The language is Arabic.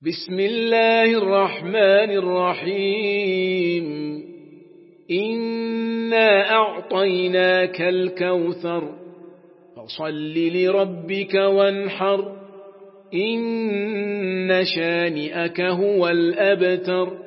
بسم الله الرحمن الرحيم إنا أعطيناك الكوثر فصل لربك وانحر إن شانئك هو الأبتر